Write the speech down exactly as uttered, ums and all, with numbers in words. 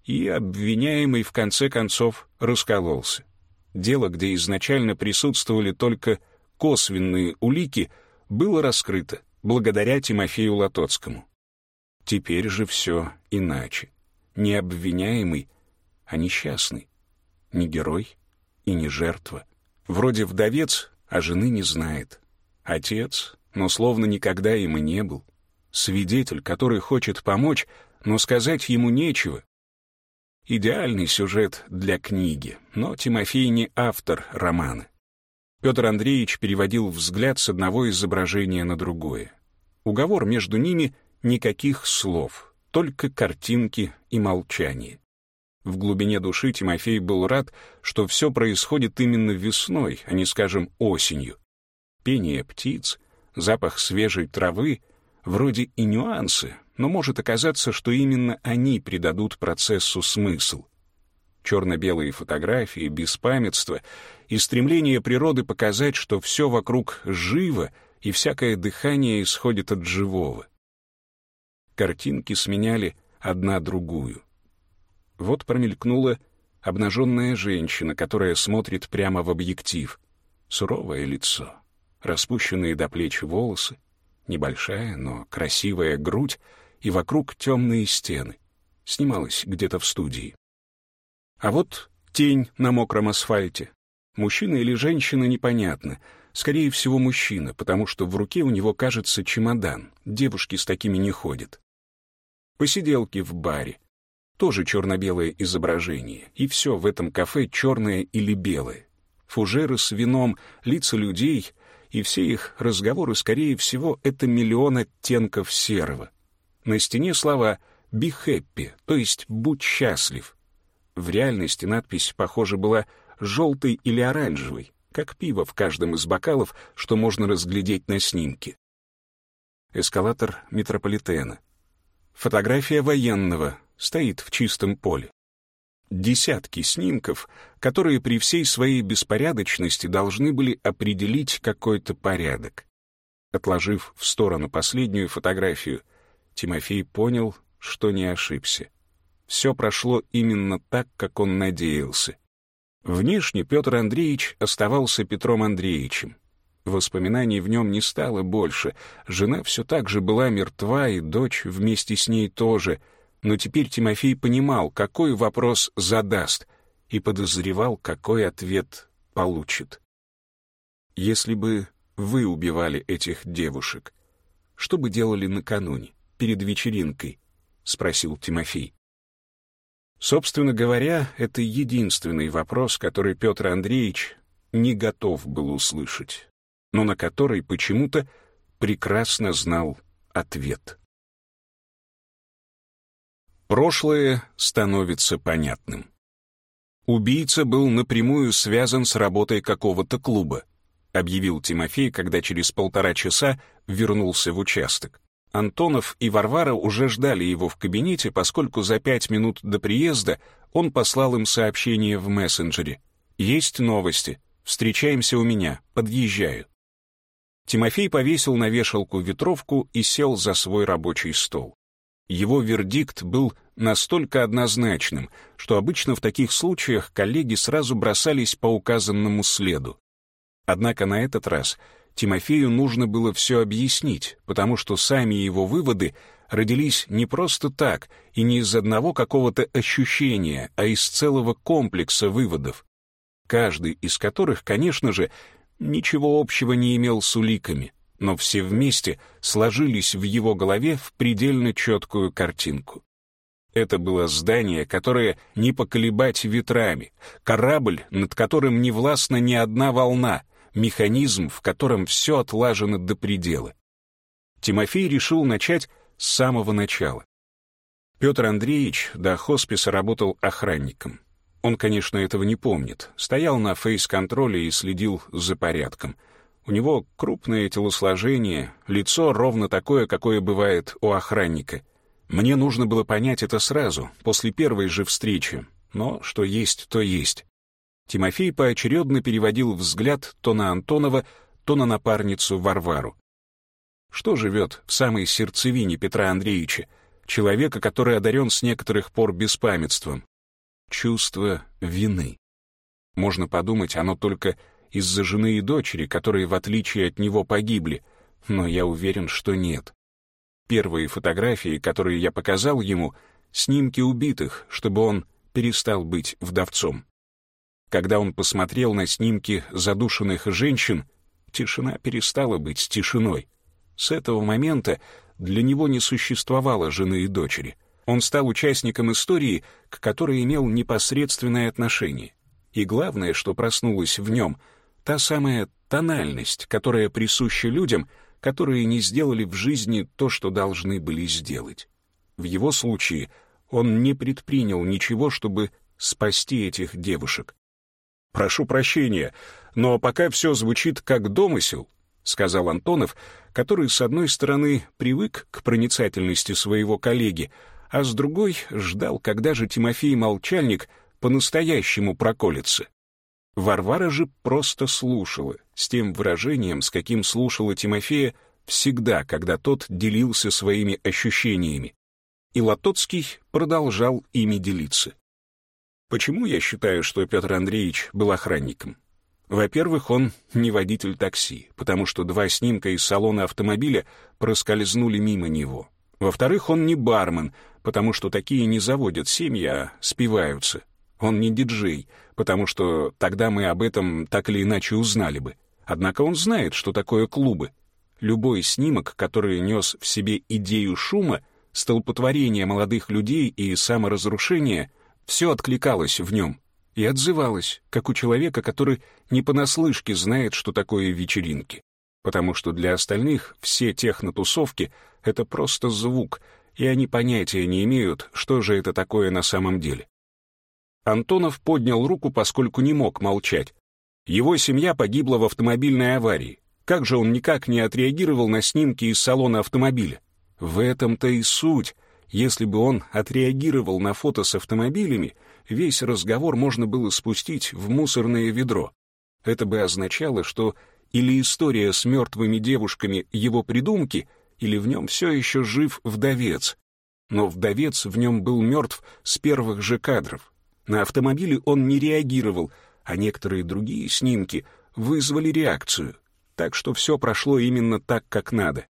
и обвиняемый в конце концов раскололся. Дело, где изначально присутствовали только косвенные улики, было раскрыто благодаря Тимофею Лотоцкому. Теперь же все иначе. Не обвиняемый, а несчастный. Не герой и не жертва. Вроде вдовец, а жены не знает. Отец, но словно никогда им и не был. Свидетель, который хочет помочь, но сказать ему нечего. Идеальный сюжет для книги, но Тимофей не автор романа. Петр Андреевич переводил взгляд с одного изображения на другое. Уговор между ними — никаких слов, только картинки и молчание. В глубине души Тимофей был рад, что все происходит именно весной, а не, скажем, осенью. Пение птиц, запах свежей травы — вроде и нюансы, но может оказаться, что именно они придадут процессу смысл. Черно-белые фотографии, беспамятство и стремление природы показать, что все вокруг живо и всякое дыхание исходит от живого. Картинки сменяли одна другую. Вот промелькнула обнаженная женщина, которая смотрит прямо в объектив. Суровое лицо, распущенные до плеч волосы, небольшая, но красивая грудь и вокруг темные стены. Снималась где-то в студии. А вот тень на мокром асфальте. Мужчина или женщина, непонятно. Скорее всего, мужчина, потому что в руке у него, кажется, чемодан. Девушки с такими не ходят. Посиделки в баре. Тоже черно-белое изображение. И все в этом кафе черное или белое. Фужеры с вином, лица людей, и все их разговоры, скорее всего, это миллион оттенков серого. На стене слова «be happy», то есть «будь счастлив». В реальности надпись, похоже, была желтой или оранжевой, как пиво в каждом из бокалов, что можно разглядеть на снимке. Эскалатор метрополитена. Фотография военного стоит в чистом поле. Десятки снимков, которые при всей своей беспорядочности должны были определить какой-то порядок. Отложив в сторону последнюю фотографию, Тимофей понял, что не ошибся. Все прошло именно так, как он надеялся. Внешне Петр Андреевич оставался Петром Андреевичем. Воспоминаний в нем не стало больше, жена все так же была мертва, и дочь вместе с ней тоже, но теперь Тимофей понимал, какой вопрос задаст, и подозревал, какой ответ получит. Если бы вы убивали этих девушек, что бы делали накануне, перед вечеринкой? — спросил Тимофей. Собственно говоря, это единственный вопрос, который Петр Андреевич не готов был услышать, но на который почему-то прекрасно знал ответ. Прошлое становится понятным. Убийца был напрямую связан с работой какого-то клуба, объявил Тимофей, когда через полтора часа вернулся в участок. Антонов и Варвара уже ждали его в кабинете, поскольку за пять минут до приезда он послал им сообщение в мессенджере. «Есть новости. Встречаемся у меня. Подъезжаю». Тимофей повесил на вешалку ветровку и сел за свой рабочий стол. Его вердикт был настолько однозначным, что обычно в таких случаях коллеги сразу бросались по указанному следу. Однако на этот раз Тимофею нужно было все объяснить, потому что сами его выводы родились не просто так и не из одного какого-то ощущения, а из целого комплекса выводов, каждый из которых, конечно же, ничего общего не имел с уликами, но все вместе сложились в его голове в предельно четкую картинку. Это было здание, которое не поколебать ветрами, корабль, над которым не властна ни одна волна, механизм, в котором все отлажено до предела. Тимофей решил начать с самого начала. Петр Андреевич до хосписа работал охранником. Он, конечно, этого не помнит. Стоял на фейс-контроле и следил за порядком. У него крупное телосложение, лицо ровно такое, какое бывает у охранника. Мне нужно было понять это сразу, после первой же встречи. Но что есть, то есть. Тимофей поочередно переводил взгляд то на Антонова, то на напарницу Варвару. Что живет в самой сердцевине Петра Андреевича? человека, который одарен с некоторых пор беспамятством. Чувство вины. Можно подумать, оно только из-за жены и дочери, которые, в отличие от него, погибли, но я уверен, что нет. Первые фотографии, которые я показал ему, снимки убитых, чтобы он перестал быть вдовцом. Когда он посмотрел на снимки задушенных женщин, тишина перестала быть тишиной. С этого момента для него не существовало жены и дочери. Он стал участником истории, к которой имел непосредственное отношение. И главное, что проснулось в нем, та самая тональность, которая присуща людям, которые не сделали в жизни то, что должны были сделать. В его случае он не предпринял ничего, чтобы спасти этих девушек. «Прошу прощения, но пока все звучит как домысел», — сказал Антонов, который, с одной стороны, привык к проницательности своего коллеги, а с другой ждал, когда же Тимофей Молчальник по-настоящему проколется. Варвара же просто слушала, с тем выражением, с каким слушала Тимофея всегда, когда тот делился своими ощущениями. И Лотоцкий продолжал ими делиться. Почему я считаю, что Петр Андреевич был охранником? Во-первых, он не водитель такси, потому что два снимка из салона автомобиля проскользнули мимо него. Во-вторых, он не бармен, потому что такие не заводят семьи, а спиваются. Он не диджей, потому что тогда мы об этом так или иначе узнали бы. Однако он знает, что такое клубы. Любой снимок, который нес в себе идею шума, столпотворения молодых людей и саморазрушения, все откликалось в нем и отзывалось, как у человека, который не понаслышке знает, что такое вечеринки. Потому что для остальных все технотусовки — это просто звук, и они понятия не имеют, что же это такое на самом деле. Антонов поднял руку, поскольку не мог молчать. Его семья погибла в автомобильной аварии. Как же он никак не отреагировал на снимки из салона автомобиля? В этом-то и суть. Если бы он отреагировал на фото с автомобилями, весь разговор можно было спустить в мусорное ведро. Это бы означало, что или история с мертвыми девушками его придумки, или в нем все еще жив вдовец. Но вдовец в нем был мертв с первых же кадров. На автомобиле он не реагировал, а некоторые другие снимки вызвали реакцию. Так что все прошло именно так, как надо.